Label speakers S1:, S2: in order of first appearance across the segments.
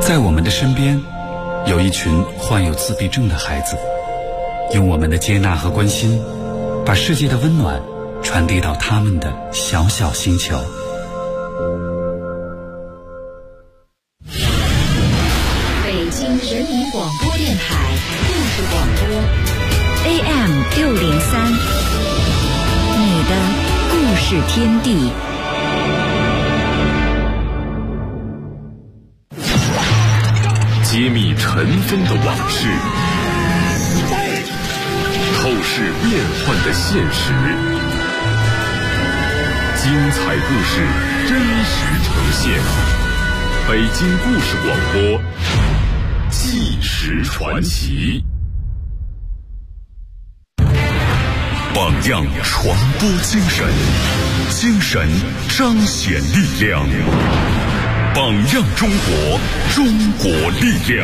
S1: 在我们的身边，有一群患有自闭症的孩子，用我们的接纳和关心，把世界的温暖传递到他们的小小星球。
S2: 北京人民广播电台故事广播 AM603，你的故事天地。
S3: 揭秘尘封的往事，透视变幻的现实，精彩故事真实呈现。北京故事广播，纪实传奇。榜样传播精神，精神彰显力量。榜样中国，中国力量。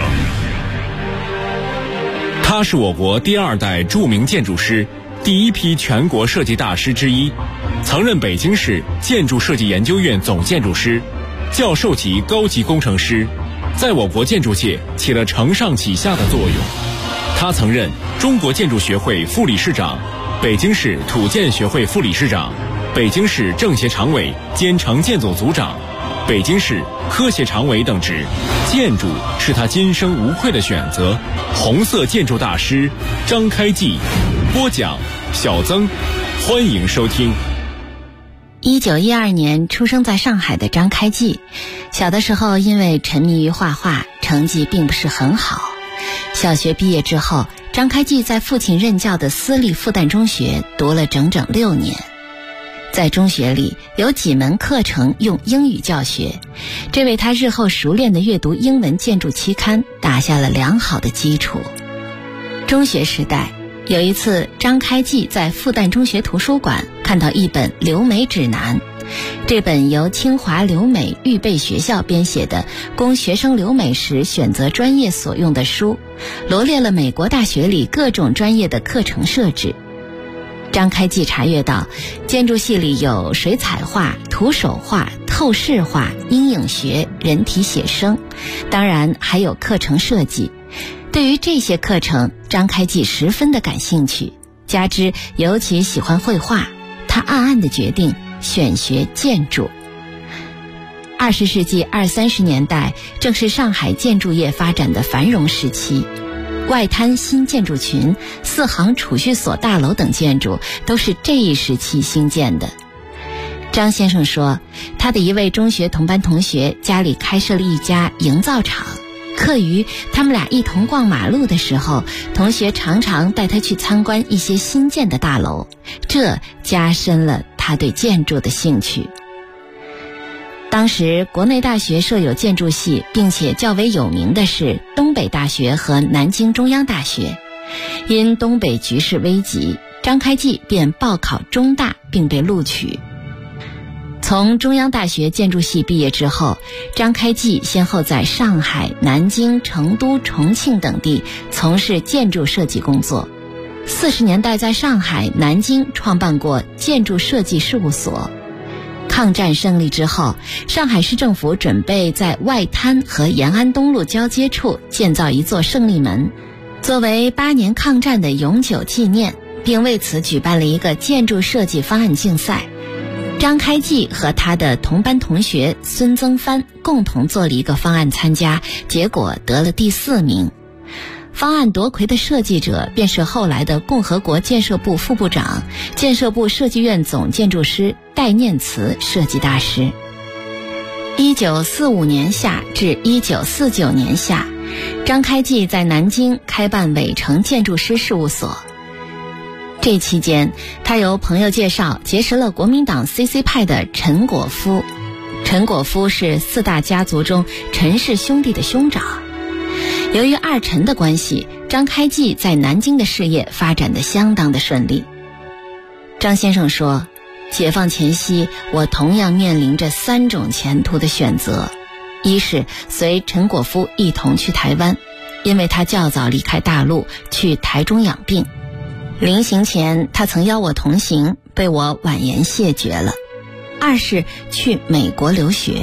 S4: 他是我国第二代著名建筑师，第一批全国设计大师之一，曾任北京市建筑设计研究院总建筑师、教授级高级工程师，在我国建筑界起了承上启下的作用。他曾任中国建筑学会副理事长、北京市土建学会副理事长、北京市政协常委兼城建总组长、北京市科协常委等职。建筑是他今生无愧的选择。红色建筑大师张开济，播讲小曾，欢迎收听。
S5: 1912年出生在上海的张开济，小的时候因为沉迷于画画，成绩并不是很好。小学毕业之后，张开济在父亲任教的私立复旦中学读了整整6年。在中学里有几门课程用英语教学，这为他日后熟练地阅读英文建筑期刊打下了良好的基础。中学时代，有一次张开济在复旦中学图书馆看到一本留美指南，这本由清华留美预备学校编写的供学生留美时选择专业所用的书，罗列了美国大学里各种专业的课程设置。张开济查阅到，建筑系里有水彩画、徒手画、透视画、阴影学、人体写生，当然还有课程设计。对于这些课程，张开济十分的感兴趣，加之尤其喜欢绘画，他暗暗地决定选学建筑。20世纪20-30年代正是上海建筑业发展的繁荣时期，外滩新建筑群、4行储蓄所大楼等建筑都是这一时期兴建的。张先生说，他的一位中学同班同学家里开设了一家营造厂，课余他们俩一同逛马路的时候，同学常常带他去参观一些新建的大楼，这加深了他对建筑的兴趣。当时国内大学设有建筑系，并且较为有名的是东北大学和南京中央大学。因东北局势危急，张开济便报考中大并被录取。从中央大学建筑系毕业之后，张开济先后在上海、南京、成都、重庆等地从事建筑设计工作。40年代在上海、南京创办过建筑设计事务所。抗战胜利之后，上海市政府准备在外滩和延安东路交接处建造一座胜利门，作为8年抗战的永久纪念，并为此举办了一个建筑设计方案竞赛。张开济和他的同班同学孙增藩共同做了一个方案参加，结果得了第4名。方案夺魁的设计者便是后来的共和国建设部副部长、建设部设计院总建筑师戴念慈设计大师。1945年夏至1949年夏，张开济在南京开办伟成建筑师事务所。这期间，他由朋友介绍结识了国民党 CC 派的陈果夫。陈果夫是4大家族中陈氏兄弟的兄长。由于二陈的关系，张开济在南京的事业发展得相当的顺利。张先生说，解放前夕，我同样面临着3种前途的选择。一是随陈果夫一同去台湾，因为他较早离开大陆去台中养病。临行前，他曾邀我同行，被我婉言谢绝了。2是去美国留学，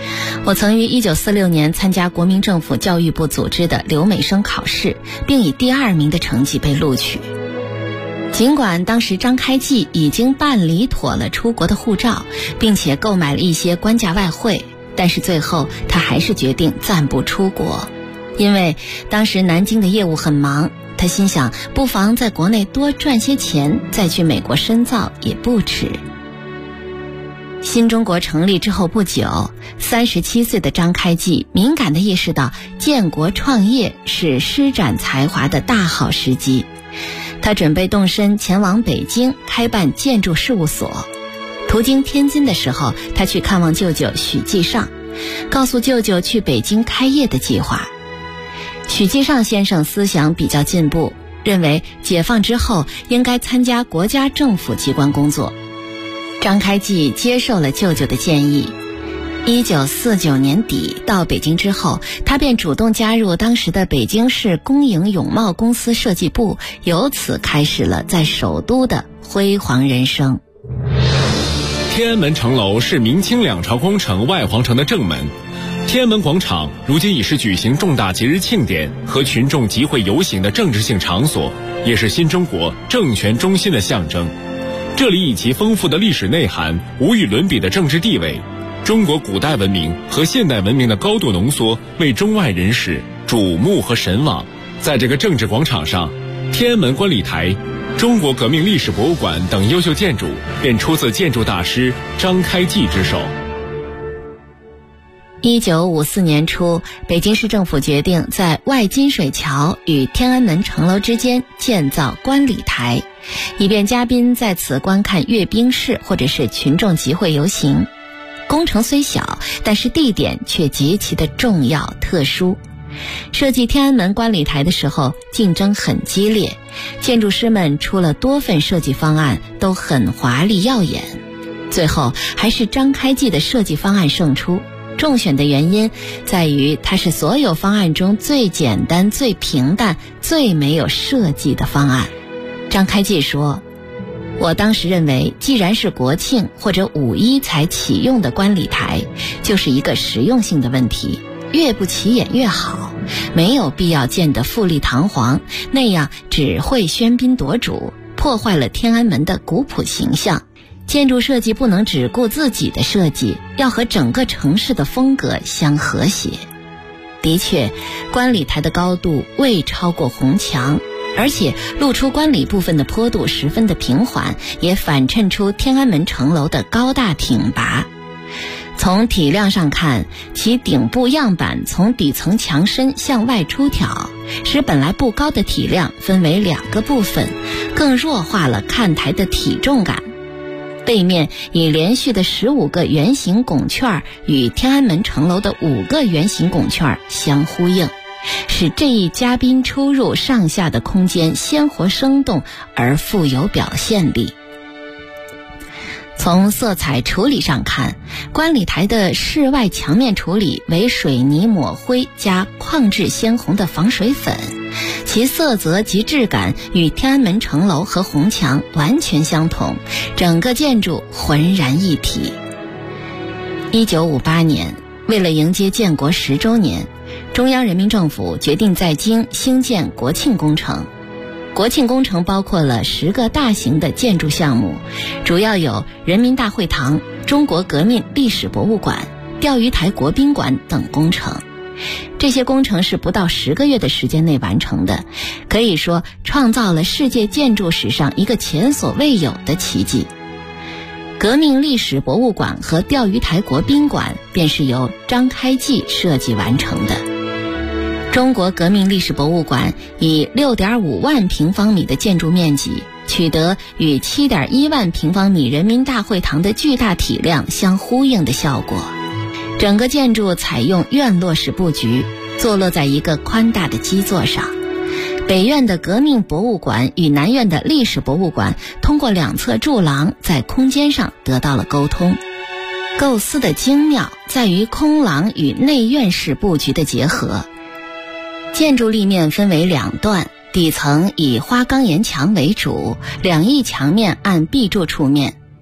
S5: 我曾于1946年参加国民政府教育部组织的留美生考试，并以第2名的成绩被录取。尽管当时张开济已经办理妥了出国的护照，并且购买了一些官价外汇，但是最后他还是决定暂不出国，因为当时南京的业务很忙，他心想不妨在国内多赚些钱，再去美国深造也不迟。新中国成立之后不久，37岁的张开济敏感地意识到建国创业是施展才华的大好时机。他准备动身前往北京开办建筑事务所。途经天津的时候，他去看望舅舅许继尚，告诉舅舅去北京开业的计划。许继尚先生思想比较进步，认为解放之后应该参加国家政府机关工作。张开济接受了舅舅的建议。1949年底到北京之后，他便主动加入当时的北京市工营永贸公司设计部，由此开始了在首都的辉煌人生。
S4: 天安门城楼是明清两朝工程外皇城的正门，天安门广场如今已是举行重大节日庆典和群众集会游行的政治性场所，也是新中国政权中心的象征。这里以其丰富的历史内涵、无与伦比的政治地位，中国古代文明和现代文明的高度浓缩，为中外人士瞩目和神往。在这个政治广场上，天安门观礼台、中国革命历史博物馆等优秀建筑便出自建筑大师张开济之手。
S5: 1954年初，北京市政府决定在外金水桥与天安门城楼之间建造观礼台，以便嘉宾在此观看阅兵式或者是群众集会游行。工程虽小，但是地点却极其的重要特殊。设计天安门观礼台的时候，竞争很激烈，建筑师们出了多份设计方案，都很华丽耀眼。最后还是张开济的设计方案胜出。中选的原因在于它是所有方案中最简单、最平淡、最没有设计的方案。张开济说，我当时认为既然是国庆或者5·1才启用的观礼台，就是一个实用性的问题，越不起眼越好，没有必要建得富丽堂皇，那样只会喧宾夺主，破坏了天安门的古朴形象。建筑设计不能只顾自己的设计，要和整个城市的风格相和谐。的确，观礼台的高度未超过红墙，而且露出观礼部分的坡度十分的平缓，也反衬出天安门城楼的高大挺拔。从体量上看，其顶部样板从底层墙身向外出挑，使本来不高的体量分为2个部分，更弱化了看台的体重感。背面以连续的15个圆形拱券与天安门城楼的5个圆形拱券相呼应，使这一嘉宾出入上下的空间鲜活生动而富有表现力。从色彩处理上看，观礼台的室外墙面处理为水泥抹灰加矿质鲜红的防水粉，其色泽及质感与天安门城楼和红墙完全相同，整个建筑浑然一体。1958年，为了迎接建国10周年，中央人民政府决定在京兴建国庆工程。国庆工程包括了10个大型的建筑项目，主要有人民大会堂、中国革命历史博物馆、钓鱼台国宾馆等工程。这些工程是不到10个月的时间内完成的，可以说创造了世界建筑史上一个前所未有的奇迹。革命历史博物馆和钓鱼台国宾馆便是由张开济设计完成的。中国革命历史博物馆以 6.5 万平方米的建筑面积，取得与 7.1 万平方米人民大会堂的巨大体量相呼应的效果。整个建筑采用院落式布局，坐落在一个宽大的基座上。北院的革命博物馆与南院的历史博物馆通过2侧柱廊在空间上得到了沟通。构思的精妙在于空廊与内院式布局的结合。建筑立面分为2段，底层以花岗岩墙为主，2翼墙面按壁柱触面，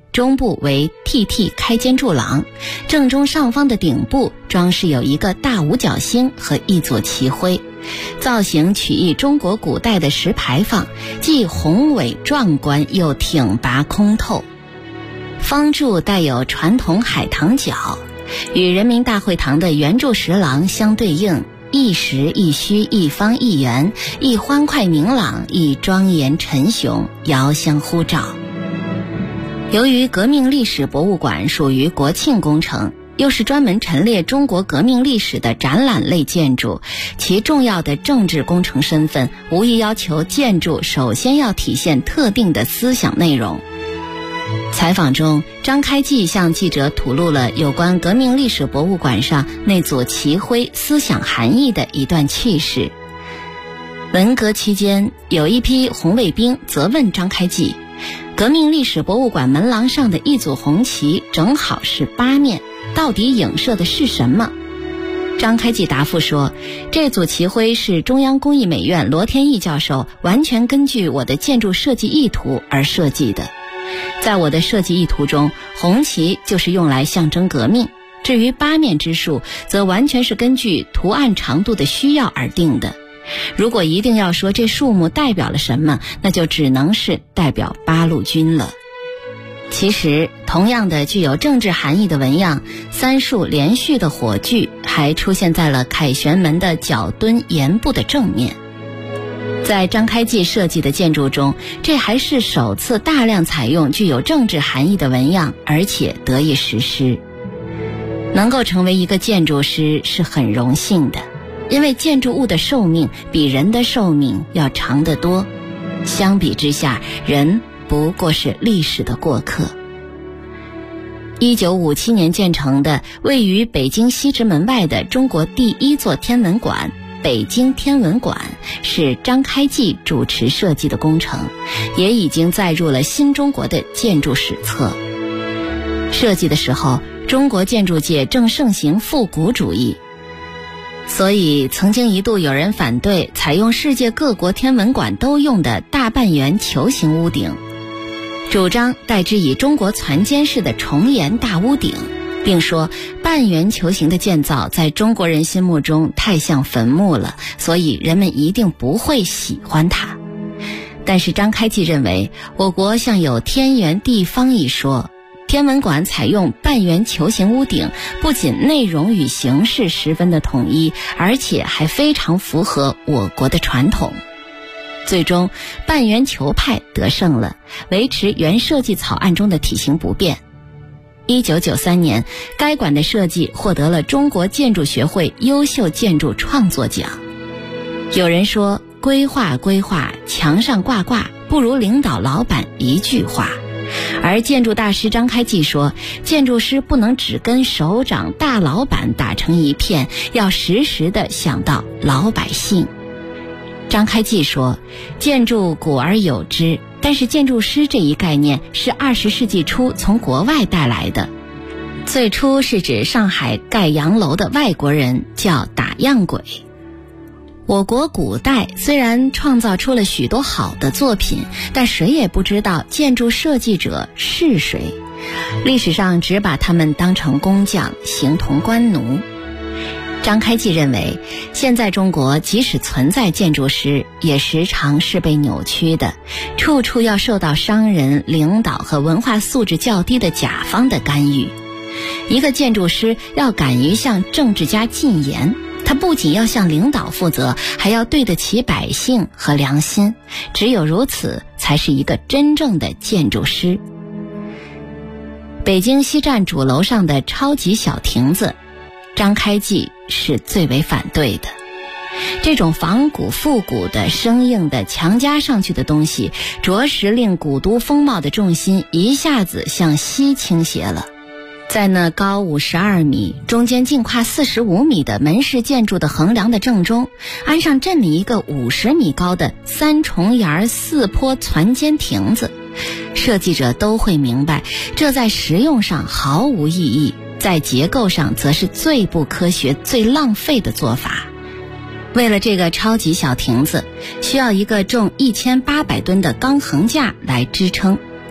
S5: 中部为 TT 开间柱廊，正中上方的顶部装饰有一个大五角星和一座旗徽，造型取意中国古代的石牌坊，既宏伟壮观又挺拔空透。方柱带有传统海棠角，与人民大会堂的圆柱石廊相对应，一实一虚，一方一圆，一欢快明朗，一庄严沉雄，遥相呼照。由于革命历史博物馆属于国庆工程，又是专门陈列中国革命历史的展览类建筑，其重要的政治工程身份无疑要求建筑首先要体现特定的思想内容。采访中，张开济向记者吐露了有关革命历史博物馆上那组旗徽思想含义的一段趣事。文革期间，有一批红卫兵责问张开济，革命历史博物馆门廊上的一组红旗正好是8面，到底影射的是什么？张开济答复说，这组旗徽是中央工艺美院罗天义教授完全根据我的建筑设计意图而设计的。在我的设计意图中，红旗就是用来象征革命，至于8面之数，则完全是根据图案长度的需要而定的。如果一定要说这数目代表了什么，那就只能是代表八路军了。其实，同样的具有政治含义的纹样，3束连续的火炬还出现在了凯旋门的角墩檐部的正面。在张开济设计的建筑中，这还是首次大量采用具有政治含义的纹样，而且得以实施。能够成为一个建筑师是很荣幸的，因为建筑物的寿命比人的寿命要长得多。相比之下，人不过是历史的过客。1957年建成的位于北京西直门外的中国第1座天文馆北京天文馆，是张开济主持设计的工程，也已经载入了新中国的建筑史册。设计的时候，中国建筑界正盛行复古主义，所以曾经一度有人反对采用世界各国天文馆都用的大半圆球形屋顶，主张代之以中国攒尖式的重檐大屋顶，并说半圆球形的建造在中国人心目中太像坟墓了，所以人们一定不会喜欢它。但是张开济认为，我国像有天圆地方一说，天文馆采用半圆球形屋顶，不仅内容与形式十分的统一，而且还非常符合我国的传统。最终，半圆球派得胜了，维持原设计草案中的体型不变。1993年，该馆的设计获得了中国建筑学会优秀建筑创作奖。有人说，规划规划，墙上挂挂，不如领导老板一句话。而建筑大师张开济说，建筑师不能只跟首长大老板打成一片，要时时地想到老百姓。张开济说，建筑古而有之，但是建筑师这一概念是20世纪初从国外带来的。最初是指上海盖洋楼的外国人，叫打样鬼。我国古代虽然创造出了许多好的作品，但谁也不知道建筑设计者是谁，历史上只把他们当成工匠，形同官奴。张开济认为，现在中国即使存在建筑师，也时常是被扭曲的，处处要受到商人、领导和文化素质较低的甲方的干预。一个建筑师要敢于向政治家进言，他不仅要向领导负责，还要对得起百姓和良心，只有如此，才是一个真正的建筑师。北京西站主楼上的超级小亭子，张开济是最为反对的。这种仿古复古的生硬的强加上去的东西，着实令古都风貌的重心一下子向西倾斜了。在那高52米，中间净跨45米的门式建筑的横梁的正中，安上这么一个50米高的3重檐4坡攒尖亭子，设计者都会明白，这在实用上毫无意义，在结构上则是最不科学、最浪费的做法。为了这个超级小亭子，需要一个重1800吨的钢横架来支撑，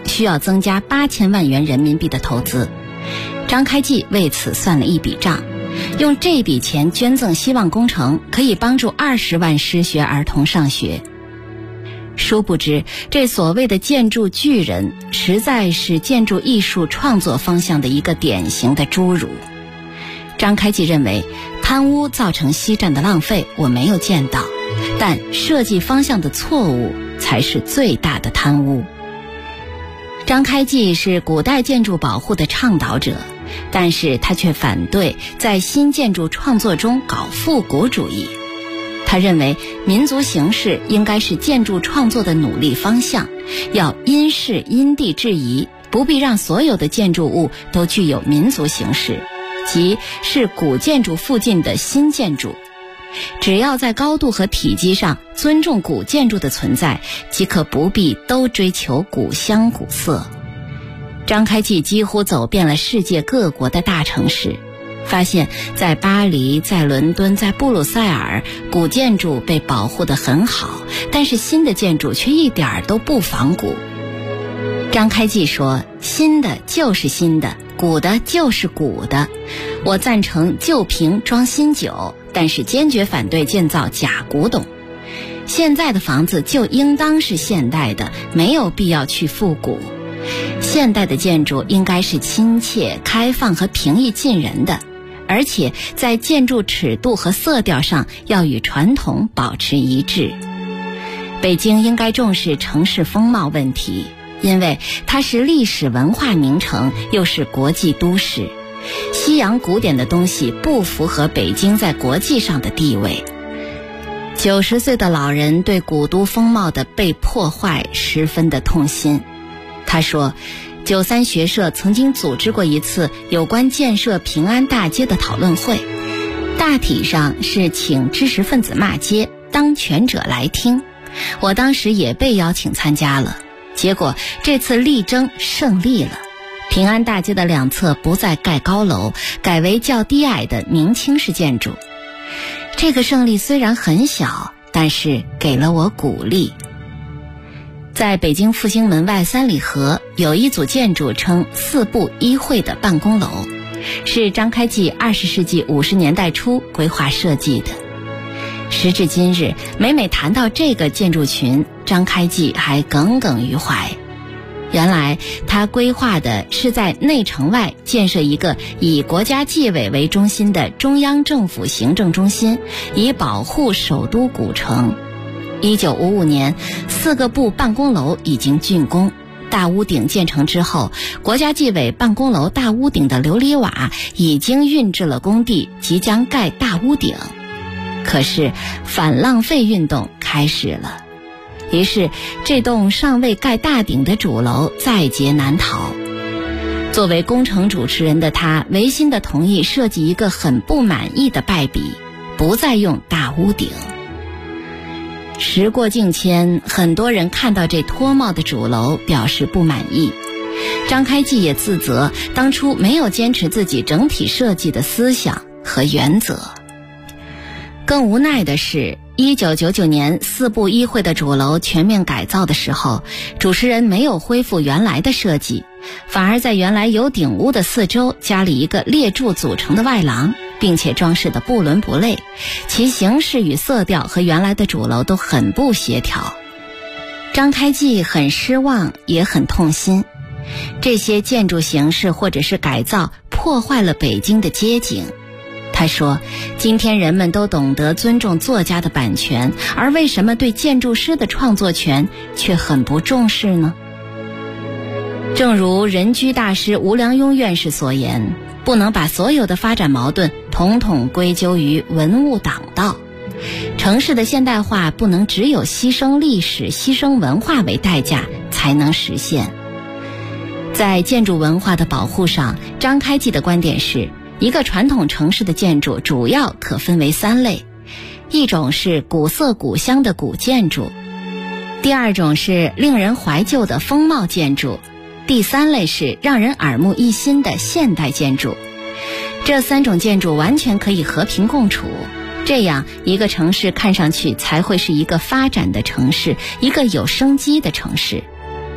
S5: 需要增加8000万元人民币的投资。张开济为此算了一笔账，用这笔钱捐赠希望工程，可以帮助20万失学儿童上学。殊不知，这所谓的建筑巨人，实在是建筑艺术创作方向的一个典型的侏儒。张开济认为，贪污造成西站的浪费，我没有见到，但设计方向的错误才是最大的贪污。张开济是古代建筑保护的倡导者，但是他却反对在新建筑创作中搞复古主义。他认为民族形式应该是建筑创作的努力方向，要因势因地制宜，不必让所有的建筑物都具有民族形式，即是古建筑附近的新建筑。只要在高度和体积上尊重古建筑的存在，即可不必都追求古香古色。张开济几乎走遍了世界各国的大城市，发现在巴黎、在伦敦、在布鲁塞尔，古建筑被保护得很好，但是新的建筑却一点都不仿古。张开济说，新的就是新的，古的就是古的。我赞成旧瓶装新酒，但是坚决反对建造假古董。现在的房子就应当是现代的，没有必要去复古。现代的建筑应该是亲切、开放和平易近人的，而且在建筑尺度和色调上要与传统保持一致。北京应该重视城市风貌问题，因为它是历史文化名城，又是国际都市。西洋古典的东西不符合北京在国际上的地位。90岁的老人对古都风貌的被破坏十分的痛心。他说，93学社曾经组织过一次有关建设平安大街的讨论会，大体上是请知识分子骂街，当权者来听。我当时也被邀请参加了，结果这次力争胜利了。平安大街的两侧不再盖高楼，改为较低矮的明清式建筑。这个胜利虽然很小，但是给了我鼓励。在北京复兴门外三里河有一组建筑称4部一会的办公楼，是张开济20世纪50年代初规划设计的。时至今日，每每谈到这个建筑群，张开济还耿耿于怀。原来他规划的是在内城外建设一个以国家纪委为中心的中央政府行政中心，以保护首都古城。1955年4个部办公楼已经竣工，大屋顶建成之后，国家纪委办公楼大屋顶的琉璃瓦已经运至了工地，即将盖大屋顶。可是反浪费运动开始了，于是这栋尚未盖大顶的主楼在劫难逃。作为工程主持人的他，违心地同意设计一个很不满意的败笔，不再用大屋顶。时过境迁，很多人看到这脱帽的主楼表示不满意。张开济也自责当初没有坚持自己整体设计的思想和原则。更无奈的是，1999年4部一会的主楼全面改造的时候，主持人没有恢复原来的设计，反而在原来有顶屋的四周加了一个列柱组成的外廊，并且装饰得不伦不类，其形式与色调和原来的主楼都很不协调。张开济很失望，也很痛心。这些建筑形式或者是改造破坏了北京的街景。他说，今天人们都懂得尊重作家的版权，而为什么对建筑师的创作权却很不重视呢？正如人居大师吴良镛院士所言，不能把所有的发展矛盾统统归咎于文物党道。城市的现代化不能只有牺牲历史、牺牲文化为代价才能实现。在建筑文化的保护上，张开济的观点是，一个传统城市的建筑主要可分为3类，一种是古色古香的古建筑，第二种是令人怀旧的风貌建筑，第3类是让人耳目一新的现代建筑。这3种建筑完全可以和平共处，这样一个城市看上去才会是一个发展的城市，一个有生机的城市。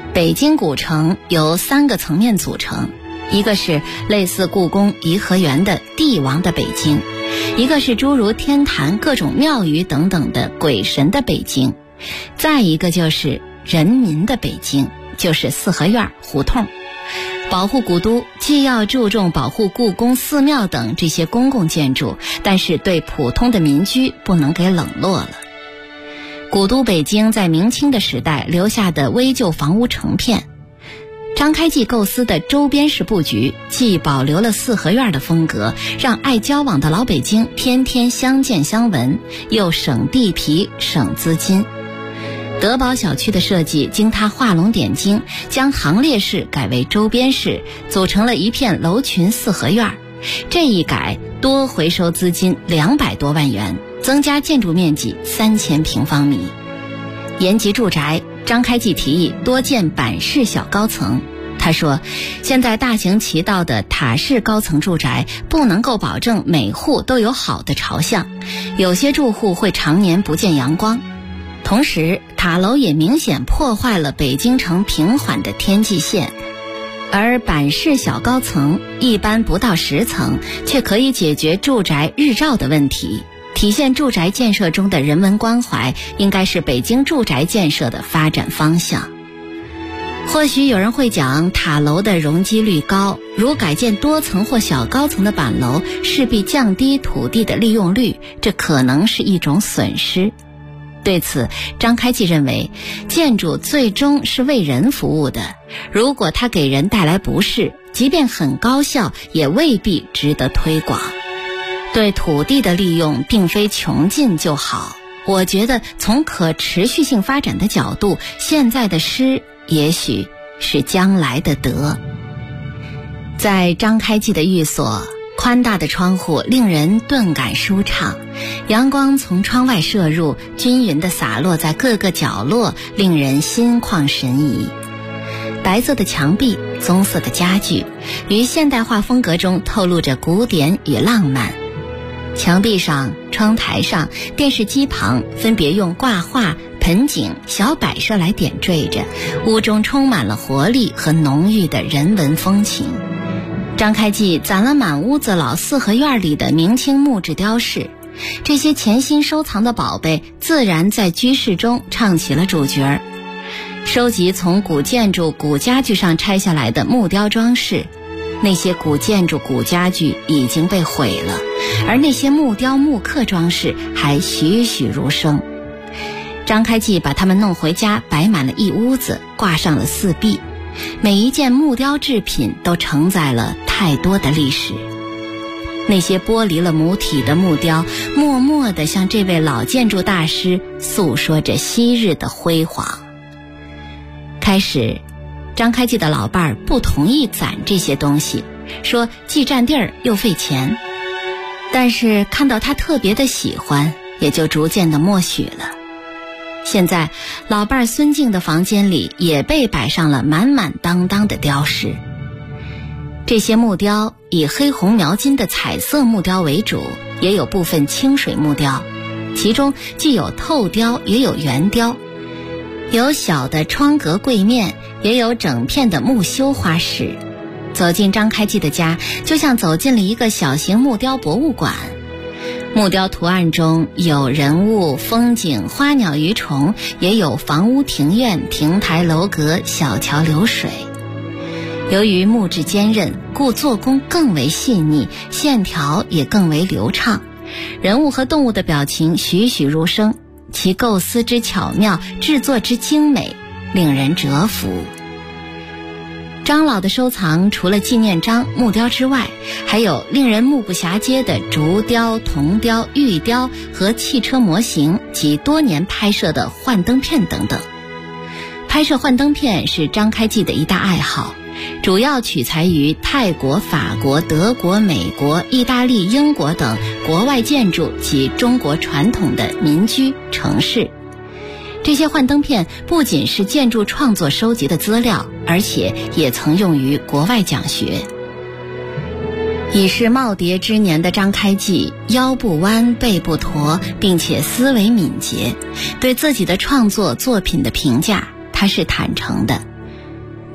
S5: 北京古城由3个层面组成，一个是类似故宫、颐和园的帝王的北京，一个是诸如天坛、各种庙宇等等的鬼神的北京，再一个就是人民的北京，就是四合院、胡同。保护古都既要注重保护故宫、寺庙等这些公共建筑，但是对普通的民居不能给冷落了。古都北京在明清的时代留下的危旧房屋成片，张开济构思的周边式布局既保留了四合院的风格，让爱交往的老北京天天相见相闻，又省地皮省资金。德宝小区的设计经他画龙点睛，将行列式改为周边式，组成了一片楼群四合院。这一改多回收资金200多万元，增加建筑面积3000平方米。延吉住宅，张开济提议多建板式小高层。他说，现在大行其道的塔式高层住宅不能够保证每户都有好的朝向，有些住户会常年不见阳光。同时，塔楼也明显破坏了北京城平缓的天际线。而板式小高层一般不到10层，却可以解决住宅日照的问题，体现住宅建设中的人文关怀，应该是北京住宅建设的发展方向。或许有人会讲，塔楼的容积率高，如改建多层或小高层的板楼，势必降低土地的利用率，这可能是一种损失。对此，张开济认为，建筑最终是为人服务的，如果它给人带来不适，即便很高效，也未必值得推广。对土地的利用并非穷尽就好，我觉得从可持续性发展的角度，现在的失也许是将来的得。在张开济的寓所，宽大的窗户令人顿感舒畅，阳光从窗外射入，均匀地洒落在各个角落，令人心旷神怡。白色的墙壁，棕色的家具，于现代化风格中透露着古典与浪漫。墙壁上、窗台上、电视机旁分别用挂画、盆景、小摆设来点缀着，屋中充满了活力和浓郁的人文风情。张开济攒了满屋子老四合院里的明清木质雕饰，这些潜心收藏的宝贝自然在居室中唱起了主角。收集从古建筑、古家具上拆下来的木雕装饰，那些古建筑、古家具已经被毁了，而那些木雕、木刻装饰还栩栩如生。张开济把它们弄回家，摆满了一屋子，挂上了4壁。每一件木雕制品都承载了太多的历史。那些剥离了母体的木雕，默默地向这位老建筑大师诉说着昔日的辉煌。开始，张开济的老伴儿不同意攒这些东西，说既占地儿又费钱。但是看到他特别的喜欢，也就逐渐的默许了。现在老伴孙静的房间里也被摆上了满满当当的雕饰。这些木雕以黑红描金的彩色木雕为主，也有部分清水木雕，其中既有透雕也有圆雕，有小的窗格柜面，也有整片的木修花饰。走进张开济的家，就像走进了一个小型木雕博物馆。木雕图案中有人物、风景、花鸟鱼虫，也有房屋、庭院、亭台楼阁、小桥流水。由于木质坚韧，故做工更为细腻，线条也更为流畅，人物和动物的表情栩栩如生，其构思之巧妙，制作之精美，令人折服。张老的收藏除了纪念章、木雕之外，还有令人目不暇接的竹雕、铜雕、玉雕和汽车模型及多年拍摄的幻灯片等等。拍摄幻灯片是张开济的一大爱好，主要取材于泰国、法国、德国、美国、意大利、英国等国外建筑及中国传统的民居、城市。这些幻灯片不仅是建筑创作收集的资料，而且也曾用于国外讲学。已是耄耋之年的张开济，腰不弯，背不驼，并且思维敏捷。对自己的创作作品的评价，他是坦诚的。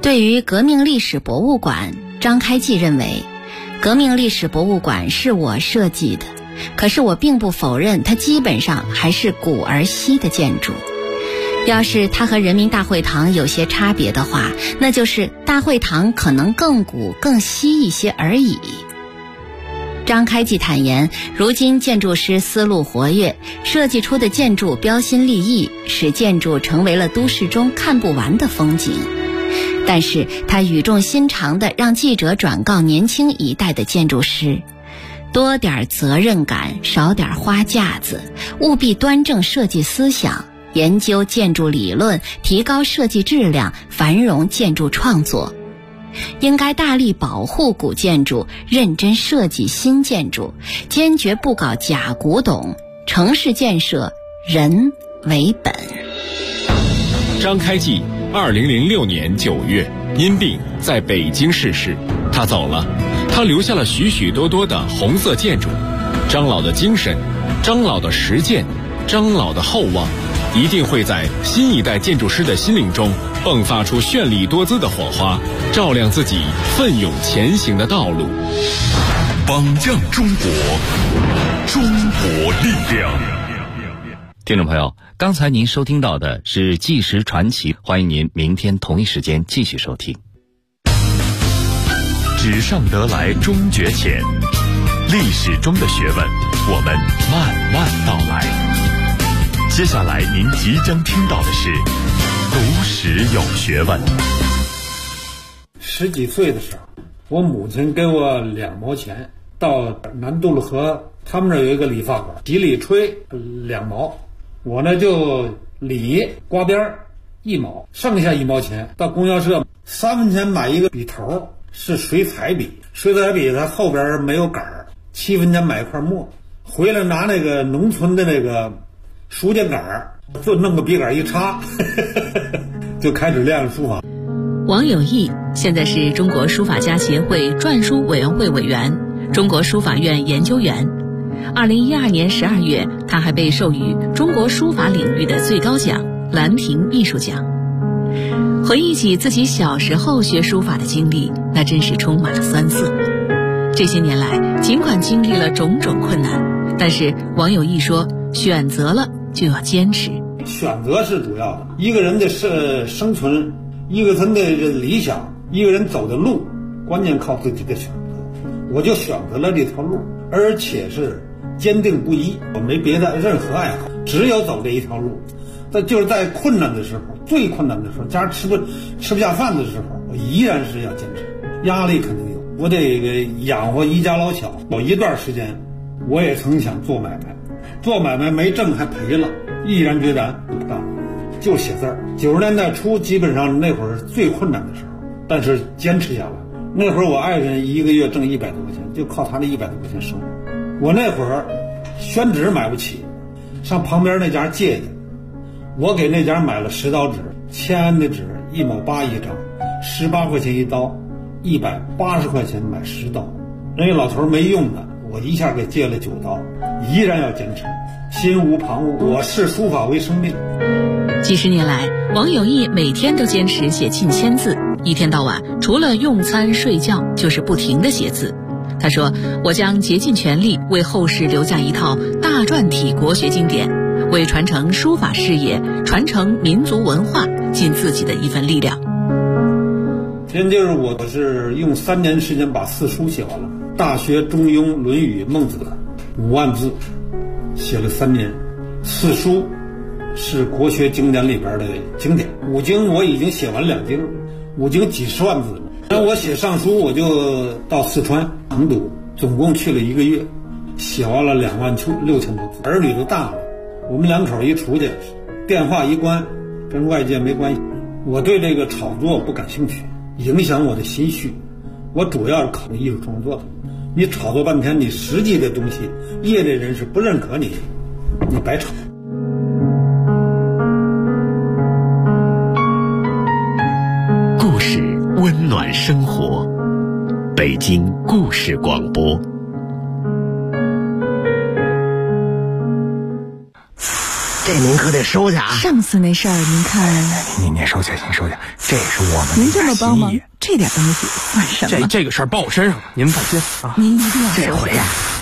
S5: 对于革命历史博物馆，张开济认为，革命历史博物馆是我设计的，可是我并不否认它基本上还是古而稀的建筑。要是它和人民大会堂有些差别的话，那就是大会堂可能更古更稀一些而已。张开济坦言，如今建筑师思路活跃，设计出的建筑标新立异，使建筑成为了都市中看不完的风景。但是他语重心长地让记者转告年轻一代的建筑师，多点责任感，少点花架子，务必端正设计思想，研究建筑理论，提高设计质量，繁荣建筑创作。应该大力保护古建筑，认真设计新建筑，坚决不搞假古董，城市建设人为本。
S4: 张开济2006年9月因病在北京逝世，他走了，他留下了许许多多的红色建筑。张老的精神，张老的实践，张老的厚望，一定会在新一代建筑师的心灵中迸发出绚丽多姿的火花，照亮自己奋勇前行的道路。
S3: 榜样中国，中国力量。
S6: 听众朋友，刚才您收听到的是纪实传奇，欢迎您明天同一时间继续收听。
S3: 纸上得来终觉浅，历史中的学问，我们慢慢道来。接下来您即将听到的是读史有学问。
S7: 10几岁的时候，我母亲给我2毛钱，到南渡路河他们那有一个理发馆，洗理吹2毛，我呢就理刮边1毛，剩下1毛钱到供销社3分钱买一个笔头，是水彩笔，水彩笔它后边没有杆儿，7分钱买一块墨，回来拿那个农村的那个书架杆，就弄个笔杆一插就开始练书法。
S8: 王有义现在是中国书法家协会篆书委员会委员，中国书法院研究员。2012年12月，他还被授予中国书法领域的最高奖兰亭艺术奖。回忆起自己小时候学书法的经历，那真是充满了酸涩。这些年来，尽管经历了种种困难，但是王有义说，选择了就要坚持。
S7: 选择是主要的，一个人的生存，一个人的理想，一个人走的路，关键靠自己的选择。我就选择了这条路，而且是坚定不移，我没别的任何爱好，只有走这一条路。就是在困难的时候，最困难的时候，家吃不下饭的时候，我依然是要坚持。压力肯定有，我得养活一家老小。有一段时间，我也曾想做买卖，做买卖没挣还赔了，毅然决然不干，就写字儿。90年代初，基本上那会儿是最困难的时候，但是坚持下来。那会儿我爱人一个月挣100多块钱，就靠他那100多块钱生活。我那会儿宣纸买不起，上旁边那家借去。我给那家买了10刀纸，签安的纸1毛8一张，18块钱一刀，180块钱买10刀。人家老头没用的，我一下给借了9刀，依然要坚持，心无旁骛。我视书法为生命。
S8: 几十年来，王有义每天都坚持写近1000字，一天到晚除了用餐睡觉，就是不停地写字。他说：“我将竭尽全力为后世留下一套大篆体国学经典，为传承书法事业、传承民族文化尽自己的一份力量。”
S7: 真就是我是用3年时间把4书写完了，《大学》《中庸》《论语》《孟子》5万字，写了3年。4书是国学经典里边的经典，5经我已经写完2经，5经几十万字。然后我写上书，我就到四川成都，总共去了1个月，写完了26000多字。儿女都大了，我们2口一出去，电话一关，跟外界没关系。我对这个炒作不感兴趣，影响我的心绪。我主要是考虑艺术创作的。你炒作半天，你实际的东西，业内人士不认可你，你白炒。
S3: 故事温暖生活，北京故事广播。
S9: 这您可得收下啊！
S10: 上次那事儿您看，
S9: 您收下，您收下，这是我们
S10: 您这么帮忙，这点东西算什么？
S9: 这个事儿报我身上了，您放心啊！
S10: 您一定要
S9: 这回呀，